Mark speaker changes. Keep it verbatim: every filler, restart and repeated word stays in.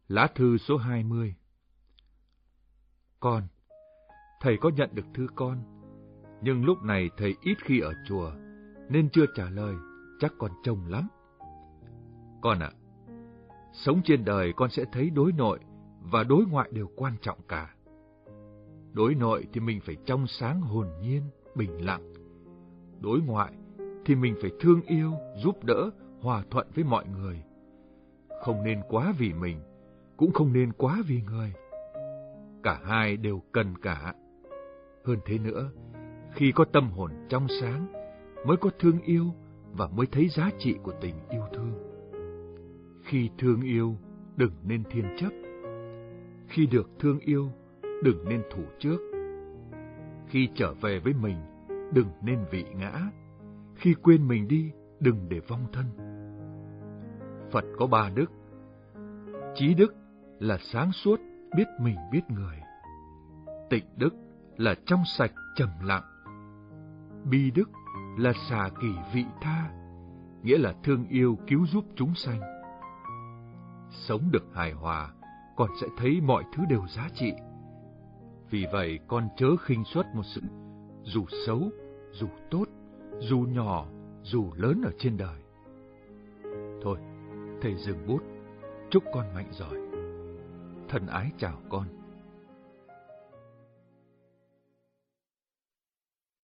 Speaker 1: Lá thư số hai mươi. Con, thầy có nhận được thư con, nhưng lúc này thầy ít khi ở chùa, nên chưa trả lời, chắc con trông lắm. Con ạ, sống trên đời con sẽ thấy đối nội và đối ngoại đều quan trọng cả. Đối nội thì mình phải trong sáng hồn nhiên, bình lặng. Đối ngoại thì mình phải thương yêu, giúp đỡ, hòa thuận với mọi người. Không nên quá vì mình, cũng không nên quá vì người. Cả hai đều cần cả. Hơn thế nữa, khi có tâm hồn trong sáng, mới có thương yêu và mới thấy giá trị của tình yêu thương. Khi thương yêu, đừng nên thiên chấp. Khi được thương yêu, đừng nên thủ trước. Khi trở về với mình, đừng nên vị ngã. Khi quên mình đi, đừng để vong thân. Phật có ba đức. Trí đức là sáng suốt, biết mình biết người. Tịnh đức là trong sạch trầm lặng. Bi đức là xả kỷ vị tha, nghĩa là thương yêu cứu giúp chúng sanh. Sống được hài hòa, con sẽ thấy mọi thứ đều giá trị. Vì vậy con chớ khinh suất một sự, dù xấu, dù tốt, dù nhỏ, dù lớn ở trên đời. Thôi, thầy dừng bút, chúc con mạnh giỏi. Thân ái chào con.